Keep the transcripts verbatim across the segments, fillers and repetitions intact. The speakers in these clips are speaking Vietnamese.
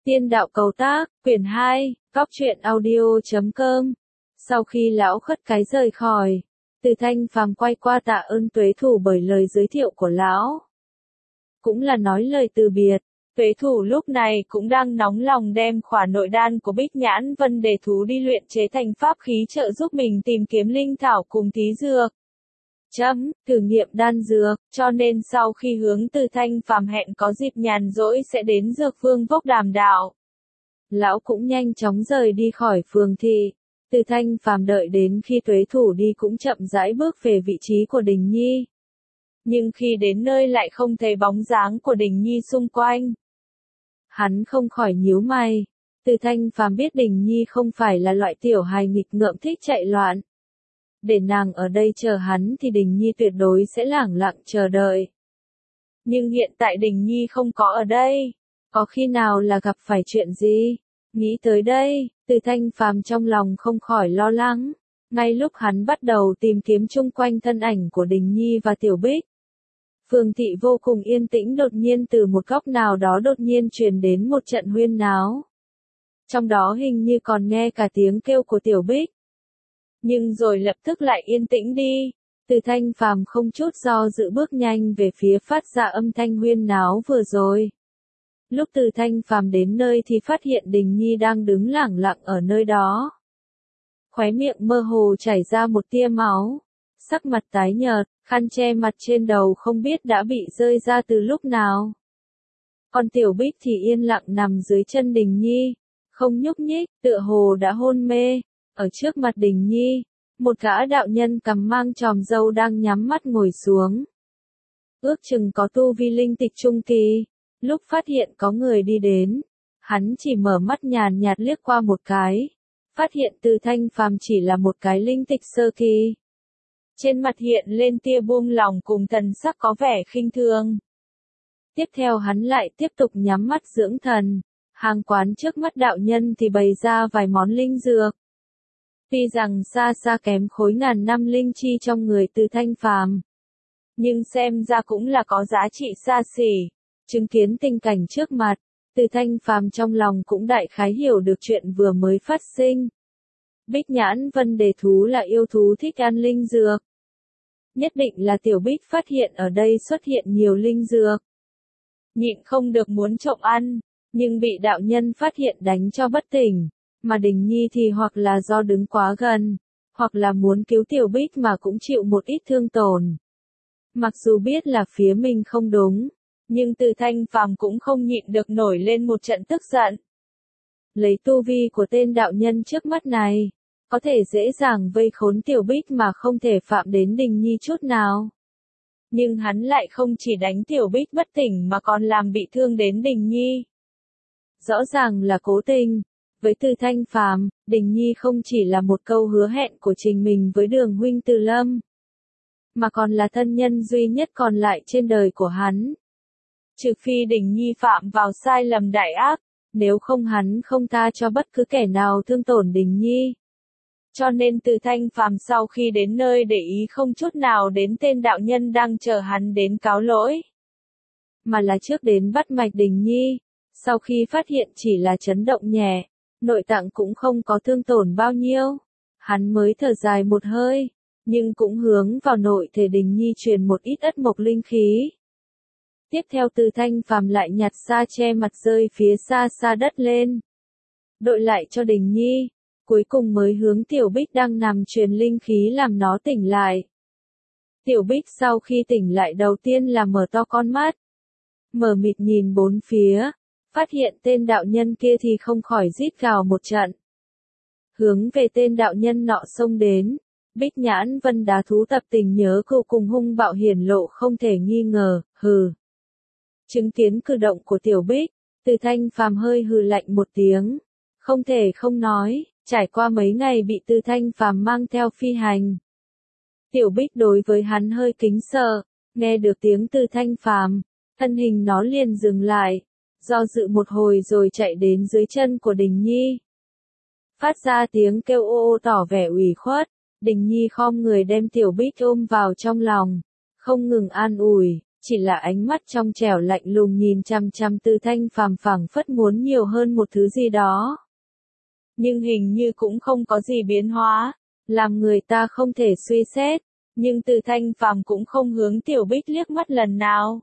Tiên đạo cầu tác, quyển hai, góc truyện audio chấm com. Sau khi lão khất cái rời khỏi, Từ Thanh Phàm quay qua tạ ơn Tuế Thủ bởi lời giới thiệu của lão. Cũng là nói lời từ biệt, Tuế Thủ lúc này cũng đang nóng lòng đem khỏa nội đan của Bích Nhãn Vân Đề Thú đi luyện chế thành pháp khí trợ giúp mình tìm kiếm linh thảo cùng thí dược. Chấm, thử nghiệm đan dược, cho nên sau khi hướng Từ Thanh Phàm hẹn có dịp nhàn rỗi sẽ đến Dược Vương Vốc đàm đạo. Lão cũng nhanh chóng rời đi khỏi phường thị. Từ Thanh Phàm đợi đến khi Tuế Thủ đi cũng chậm rãi bước về vị trí của Đình Nhi. Nhưng khi đến nơi lại không thấy bóng dáng của Đình Nhi xung quanh. Hắn không khỏi nhíu mày. Từ Thanh Phàm biết Đình Nhi không phải là loại tiểu hài nghịch ngợm thích chạy loạn. Để nàng ở đây chờ hắn thì Đình Nhi tuyệt đối sẽ lẳng lặng chờ đợi. Nhưng hiện tại Đình Nhi không có ở đây. Có khi nào là gặp phải chuyện gì? Nghĩ tới đây, Từ Thanh Phàm trong lòng không khỏi lo lắng. Ngay lúc hắn bắt đầu tìm kiếm chung quanh thân ảnh của Đình Nhi và Tiểu Bích. Phường thị vô cùng yên tĩnh, đột nhiên từ một góc nào đó đột nhiên truyền đến một trận huyên náo. Trong đó hình như còn nghe cả tiếng kêu của Tiểu Bích. Nhưng rồi lập tức lại yên tĩnh đi. Từ Thanh Phàm không chút do dự bước nhanh về phía phát ra âm thanh huyên náo vừa rồi. Lúc Từ Thanh Phàm đến nơi thì phát hiện Đình Nhi đang đứng lẳng lặng ở nơi đó. Khóe miệng mơ hồ chảy ra một tia máu. Sắc mặt tái nhợt, khăn che mặt trên đầu không biết đã bị rơi ra từ lúc nào. Còn Tiểu Bích thì yên lặng nằm dưới chân Đình Nhi, không nhúc nhích, tựa hồ đã hôn mê. Ở trước mặt Đình Nhi, một gã đạo nhân cằm mang tròm râu đang nhắm mắt ngồi xuống. Ước chừng có tu vi linh tịch trung kỳ. Lúc phát hiện có người đi đến, hắn chỉ mở mắt nhàn nhạt liếc qua một cái. Phát hiện Từ Thanh Phàm chỉ là một cái linh tịch sơ kỳ. Trên mặt hiện lên tia buông lòng cùng thần sắc có vẻ khinh thường. Tiếp theo hắn lại tiếp tục nhắm mắt dưỡng thần. Hàng quán trước mắt đạo nhân thì bày ra vài món linh dược. Tuy rằng xa xa kém khối ngàn năm linh chi trong người Từ Thanh Phàm, nhưng xem ra cũng là có giá trị xa xỉ. Chứng kiến tình cảnh trước mặt, Từ Thanh Phàm trong lòng cũng đại khái hiểu được chuyện vừa mới phát sinh. Bích Nhãn Vân Đề Thú là yêu thú thích ăn linh dược. Nhất định là Tiểu Bích phát hiện ở đây xuất hiện nhiều linh dược. Nhịn không được muốn trộm ăn, nhưng bị đạo nhân phát hiện đánh cho bất tỉnh. Mà Đình Nhi thì hoặc là do đứng quá gần, hoặc là muốn cứu Tiểu Bích mà cũng chịu một ít thương tổn. Mặc dù biết là phía mình không đúng, nhưng Từ Thanh Phàm cũng không nhịn được nổi lên một trận tức giận. Lấy tu vi của tên đạo nhân trước mắt này, có thể dễ dàng vây khốn Tiểu Bích mà không thể phạm đến Đình Nhi chút nào. Nhưng hắn lại không chỉ đánh Tiểu Bích bất tỉnh mà còn làm bị thương đến Đình Nhi. Rõ ràng là cố tình. Với Từ Thanh Phàm, Đình Nhi không chỉ là một câu hứa hẹn của Trình mình với Đường huynh Từ Lâm, mà còn là thân nhân duy nhất còn lại trên đời của hắn. Trừ phi Đình Nhi phạm vào sai lầm đại ác, nếu không hắn không tha cho bất cứ kẻ nào thương tổn Đình Nhi. Cho nên Từ Thanh Phàm sau khi đến nơi để ý không chút nào đến tên đạo nhân đang chờ hắn đến cáo lỗi, mà là trước đến bắt mạch Đình Nhi. Sau khi phát hiện chỉ là chấn động nhẹ, nội tạng cũng không có thương tổn bao nhiêu, hắn mới thở dài một hơi, nhưng cũng hướng vào nội thể Đình Nhi truyền một ít ất mộc linh khí. Tiếp theo Từ Thanh Phàm lại nhặt sa che mặt rơi phía xa xa đất lên, đội lại cho Đình Nhi, cuối cùng mới hướng Tiểu Bích đang nằm truyền linh khí làm nó tỉnh lại. Tiểu Bích sau khi tỉnh lại đầu tiên là mở to con mắt, mở mịt nhìn bốn phía. Phát hiện tên đạo nhân kia thì không khỏi rít gào một trận. Hướng về tên đạo nhân nọ xông đến, Bích Nhãn Vân Đá Thú tập tình nhớ cô cùng hung bạo hiển lộ không thể nghi ngờ, hừ. Chứng kiến cử động của Tiểu Bích, Từ Thanh Phàm hơi hừ lạnh một tiếng. Không thể không nói, trải qua mấy ngày bị Từ Thanh Phàm mang theo phi hành. Tiểu Bích đối với hắn hơi kính sợ, nghe được tiếng Từ Thanh Phàm, thân hình nó liền dừng lại. Do dự một hồi rồi chạy đến dưới chân của Đình Nhi. Phát ra tiếng kêu ô ô tỏ vẻ ủy khuất, Đình Nhi khom người đem Tiểu Bích ôm vào trong lòng, không ngừng an ủi, chỉ là ánh mắt trong trẻo lạnh lùng nhìn chăm chăm Từ Thanh Phàm phảng phất muốn nhiều hơn một thứ gì đó. Nhưng hình như cũng không có gì biến hóa, làm người ta không thể suy xét, nhưng Từ Thanh Phàm cũng không hướng Tiểu Bích liếc mắt lần nào,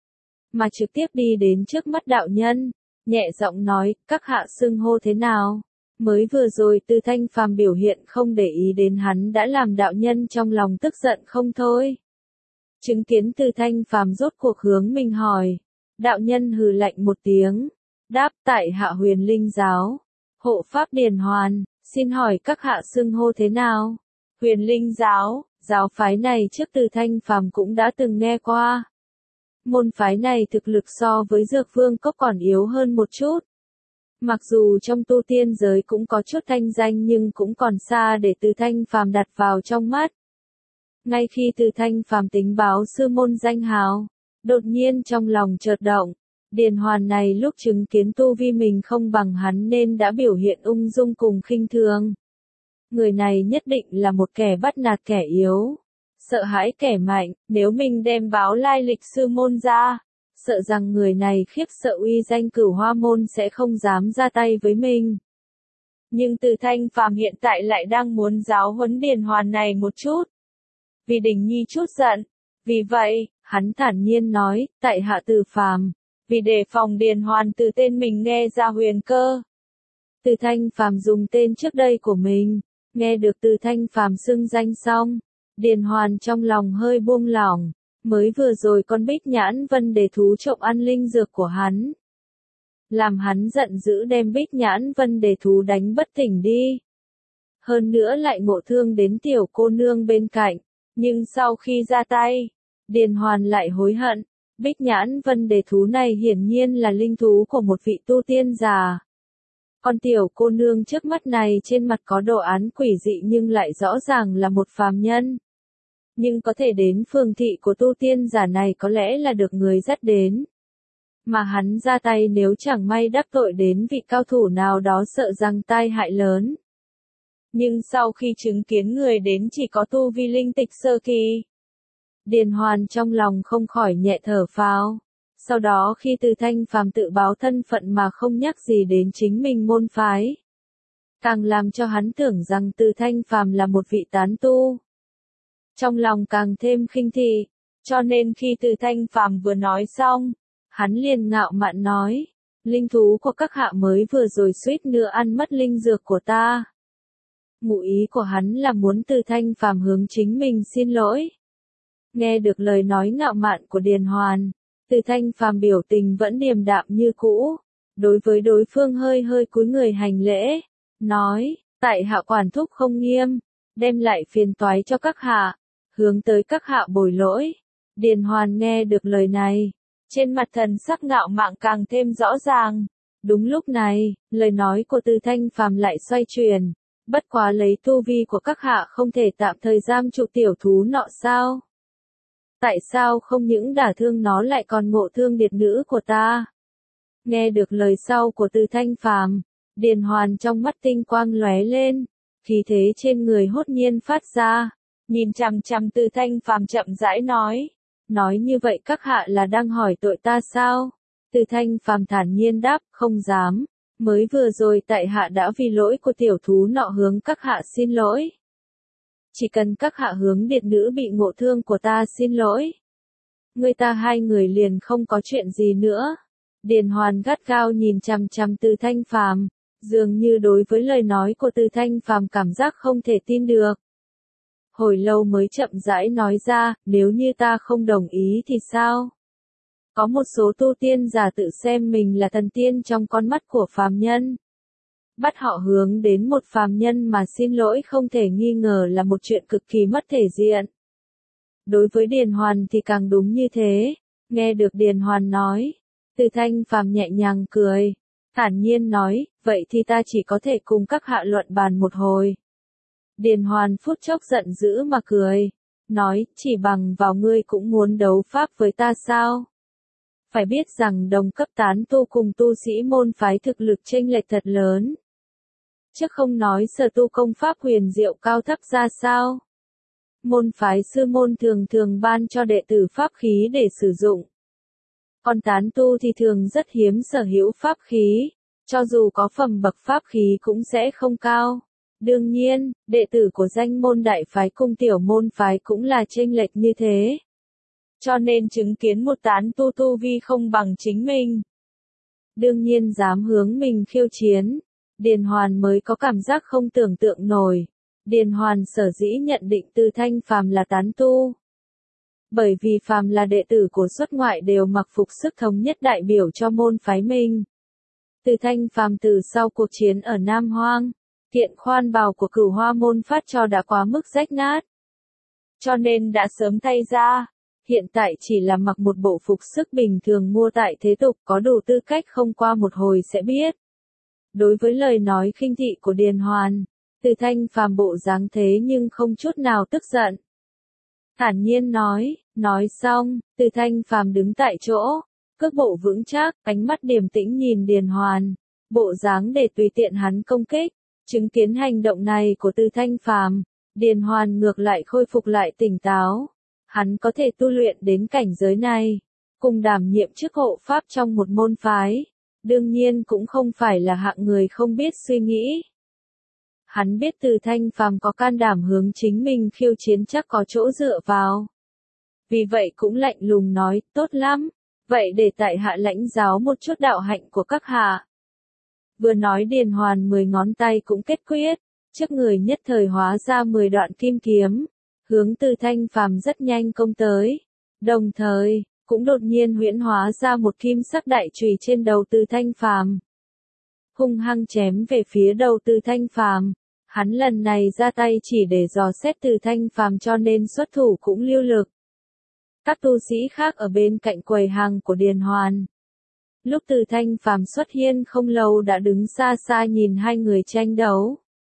mà trực tiếp đi đến trước mắt đạo nhân, nhẹ giọng nói, các hạ xưng hô thế nào? Mới vừa rồi Từ Thanh Phàm biểu hiện không để ý đến hắn đã làm đạo nhân trong lòng tức giận không thôi. Chứng kiến Từ Thanh Phàm rốt cuộc hướng mình hỏi, đạo nhân hừ lạnh một tiếng, đáp tại hạ Huyền Linh giáo, hộ pháp Điền Hoàn, xin hỏi các hạ xưng hô thế nào? Huyền Linh giáo, giáo phái này trước Từ Thanh Phàm cũng đã từng nghe qua. Môn phái này thực lực so với Dược Vương Cốc còn yếu hơn một chút. Mặc dù trong tu tiên giới cũng có chút thanh danh nhưng cũng còn xa để Từ Thanh Phàm đặt vào trong mắt. Ngay khi Từ Thanh Phàm tính báo sư môn danh hào, đột nhiên trong lòng chợt động, Điền Hoàn này lúc chứng kiến tu vi mình không bằng hắn nên đã biểu hiện ung dung cùng khinh thường. Người này nhất định là một kẻ bắt nạt kẻ yếu, sợ hãi kẻ mạnh, nếu mình đem báo lai lịch sư môn ra, sợ rằng người này khiếp sợ uy danh Cửu Hoa môn sẽ không dám ra tay với mình. Nhưng Từ Thanh Phàm hiện tại lại đang muốn giáo huấn Điền Hoàn này một chút. Vì Đình Nhi chút giận, vì vậy, hắn thản nhiên nói, tại hạ Từ Phàm, vì đề phòng Điền Hoàn từ tên mình nghe ra huyền cơ. Từ Thanh Phàm dùng tên trước đây của mình, nghe được Từ Thanh Phàm xưng danh xong, Điền Hoàn trong lòng hơi buông lỏng, mới vừa rồi con Bích Nhãn Vân Đề thú trộm ăn linh dược của hắn. Làm hắn giận dữ đem Bích Nhãn Vân Đề thú đánh bất tỉnh đi. Hơn nữa lại ngộ thương đến tiểu cô nương bên cạnh, nhưng sau khi ra tay, Điền Hoàn lại hối hận, Bích Nhãn Vân Đề thú này hiển nhiên là linh thú của một vị tu tiên già. Con tiểu cô nương trước mắt này trên mặt có đồ án quỷ dị nhưng lại rõ ràng là một phàm nhân. Nhưng có thể đến phường thị của tu tiên giả này có lẽ là được người dắt đến. Mà hắn ra tay nếu chẳng may đắc tội đến vị cao thủ nào đó sợ rằng tai hại lớn. Nhưng sau khi chứng kiến người đến chỉ có tu vi linh tịch sơ kỳ, Điền Hoàn trong lòng không khỏi nhẹ thở phào. Sau đó khi Từ Thanh Phàm tự báo thân phận mà không nhắc gì đến chính mình môn phái, càng làm cho hắn tưởng rằng Từ Thanh Phàm là một vị tán tu. Trong lòng càng thêm khinh thị, cho nên khi Từ Thanh Phàm vừa nói xong, hắn liền ngạo mạn nói, linh thú của các hạ mới vừa rồi suýt nữa ăn mất linh dược của ta. Ngụ ý của hắn là muốn Từ Thanh Phàm hướng chính mình xin lỗi. Nghe được lời nói ngạo mạn của Điền Hoàn, Từ Thanh Phàm biểu tình vẫn điềm đạm như cũ, đối với đối phương hơi hơi cúi người hành lễ, nói, tại hạ quản thúc không nghiêm, đem lại phiền toái cho các hạ, hướng tới các hạ bồi lỗi. Điền Hoàn nghe được lời này, trên mặt thần sắc ngạo mạn càng thêm rõ ràng. Đúng lúc này, lời nói của Từ Thanh Phàm lại xoay chuyển, bất quá lấy tu vi của các hạ không thể tạm thời giam trụ tiểu thú nọ sao? Tại sao không những đả thương nó lại còn ngộ thương điệt nữ của ta? Nghe được lời sau của Từ Thanh Phàm, Điền Hoàn trong mắt tinh quang lóe lên, khí thế trên người hốt nhiên phát ra, nhìn chằm chằm Từ Thanh Phàm chậm rãi nói, nói như vậy các hạ là đang hỏi tội ta sao? Từ Thanh Phàm thản nhiên đáp, không dám, mới vừa rồi tại hạ đã vì lỗi của tiểu thú nọ hướng các hạ xin lỗi. Chỉ cần các hạ hướng điệt nữ bị ngộ thương của ta xin lỗi, người ta hai người liền không có chuyện gì nữa. Điền Hoàn gắt gao nhìn chằm chằm Từ Thanh Phàm, dường như đối với lời nói của Từ Thanh Phàm cảm giác không thể tin được. Hồi lâu mới chậm rãi nói ra, nếu như ta không đồng ý thì sao? Có một số tu tiên giả tự xem mình là thần tiên trong con mắt của phàm nhân. Bắt họ hướng đến một phàm nhân mà xin lỗi không thể nghi ngờ là một chuyện cực kỳ mất thể diện. Đối với Điền Hoàn thì càng đúng như thế. Nghe được Điền Hoàn nói, Từ Thanh Phàm nhẹ nhàng cười, thản nhiên nói, vậy thì ta chỉ có thể cùng các hạ luận bàn một hồi. Điền Hoàn phút chốc giận dữ mà cười, nói, chỉ bằng vào ngươi cũng muốn đấu pháp với ta sao? Phải biết rằng đồng cấp tán tu cùng tu sĩ môn phái thực lực chênh lệch thật lớn. Chứ không nói sở tu công pháp huyền diệu cao thấp ra sao. môn phái sư môn thường thường ban cho đệ tử pháp khí để sử dụng. Còn tán tu thì thường rất hiếm sở hữu pháp khí, cho dù có phẩm bậc pháp khí cũng sẽ không cao. Đương nhiên, đệ tử của danh môn đại phái cùng tiểu môn phái cũng là chênh lệch như thế. Cho nên chứng kiến một tán tu tu vi không bằng chính mình, đương nhiên dám hướng mình khiêu chiến, Điền Hoàn mới có cảm giác không tưởng tượng nổi. Điền Hoàn sở dĩ nhận định Từ Thanh Phàm là tán tu, bởi vì phàm là đệ tử của xuất ngoại đều mặc phục sức thống nhất đại biểu cho môn phái mình. Từ Thanh Phàm từ sau cuộc chiến ở Nam Hoang, kiện khoan bào của Cửu Hoa môn phát cho đã quá mức rách nát, cho nên đã sớm thay ra, hiện tại chỉ là mặc một bộ phục sức bình thường mua tại thế tục, có đủ tư cách không qua một hồi sẽ biết. Đối với lời nói khinh thị của Điền Hoàn, Từ Thanh Phàm bộ dáng thế nhưng không chút nào tức giận. Thản nhiên nói, nói xong, Từ Thanh Phàm đứng tại chỗ, cước bộ vững chắc, ánh mắt điềm tĩnh nhìn Điền Hoàn, bộ dáng để tùy tiện hắn công kích. Chứng kiến hành động này của Từ Thanh Phàm, Điền Hoàn ngược lại khôi phục lại tỉnh táo. Hắn có thể tu luyện đến cảnh giới này, cùng đảm nhiệm chức hộ pháp trong một môn phái, đương nhiên cũng không phải là hạng người không biết suy nghĩ. Hắn biết Từ Thanh Phàm có can đảm hướng chính mình khiêu chiến chắc có chỗ dựa vào. Vì vậy cũng lạnh lùng nói, tốt lắm, vậy để tại hạ lãnh giáo một chút đạo hạnh của các hạ. Vừa nói Điền Hoàn mười ngón tay cũng kết quyết, trước người nhất thời hóa ra mười đoạn kim kiếm, hướng Từ Thanh Phàm rất nhanh công tới. Đồng thời, cũng đột nhiên huyễn hóa ra một kim sắc đại chùy trên đầu Từ Thanh Phàm, hung hăng chém về phía đầu Từ Thanh Phàm. Hắn lần này ra tay chỉ để dò xét Từ Thanh Phàm cho nên xuất thủ cũng lưu lực. Các tu sĩ khác ở bên cạnh quầy hàng của Điền Hoàn, lúc Từ Thanh Phàm xuất hiện không lâu đã đứng xa xa nhìn hai người tranh đấu.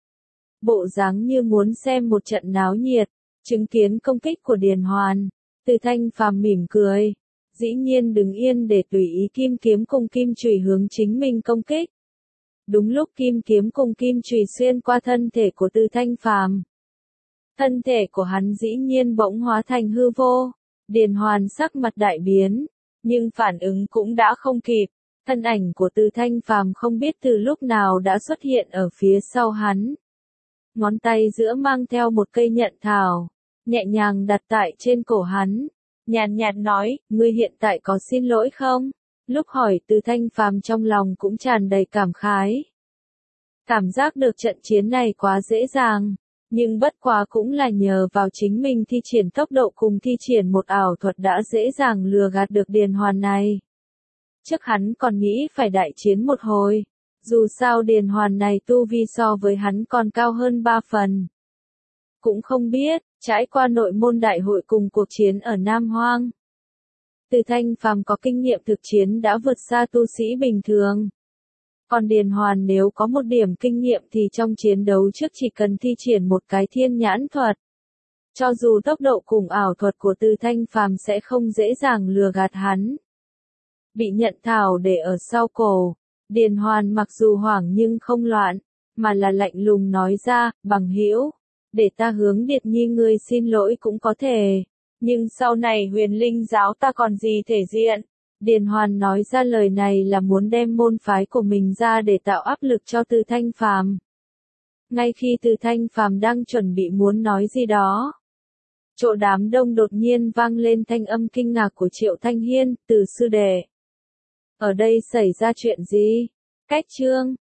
Bộ dáng như muốn xem một trận náo nhiệt, chứng kiến công kích của Điền Hoàn, Từ Thanh Phàm mỉm cười, dĩ nhiên đứng yên để tùy ý kim kiếm cùng kim chùy hướng chính mình công kích. Đúng lúc kim kiếm cùng kim chùy xuyên qua thân thể của Từ Thanh Phàm, thân thể của hắn dĩ nhiên bỗng hóa thành hư vô. Điền Hoàn sắc mặt đại biến, nhưng phản ứng cũng đã không kịp. Thân ảnh của Từ Thanh Phàm không biết từ lúc nào đã xuất hiện ở phía sau hắn. Ngón tay giữa mang theo một cây nhận thảo, nhẹ nhàng đặt tại trên cổ hắn, nhàn nhạt nói, ngươi hiện tại có xin lỗi không? Lúc hỏi Từ Thanh Phàm trong lòng cũng tràn đầy cảm khái. Cảm giác được trận chiến này quá dễ dàng, nhưng bất quá cũng là nhờ vào chính mình thi triển tốc độ cùng thi triển một ảo thuật đã dễ dàng lừa gạt được Điền Hoàn này. Trước hắn còn nghĩ phải đại chiến một hồi, dù sao Điền Hoàn này tu vi so với hắn còn cao hơn ba phần. Cũng không biết, trải qua nội môn đại hội cùng cuộc chiến ở Nam Hoang, Từ Thanh Phàm có kinh nghiệm thực chiến đã vượt xa tu sĩ bình thường. Còn Điền Hoàn nếu có một điểm kinh nghiệm thì trong chiến đấu trước chỉ cần thi triển một cái thiên nhãn thuật. Cho dù tốc độ cùng ảo thuật của Từ Thanh Phàm sẽ không dễ dàng lừa gạt hắn. Bị nhận thảo để ở sau cổ, Điền Hoàn mặc dù hoảng nhưng không loạn, mà là lạnh lùng nói ra, bằng hữu, để ta hướng Điệt Nhi ngươi xin lỗi cũng có thể, nhưng sau này Huyền Linh giáo ta còn gì thể diện. Điền Hoàn nói ra lời này là muốn đem môn phái của mình ra để tạo áp lực cho Từ Thanh Phàm. Ngay khi Từ Thanh Phàm đang chuẩn bị muốn nói gì đó, chỗ đám đông đột nhiên vang lên thanh âm kinh ngạc của Triệu Thanh Hiên, Từ sư đệ. Ở đây xảy ra chuyện gì? Cách chương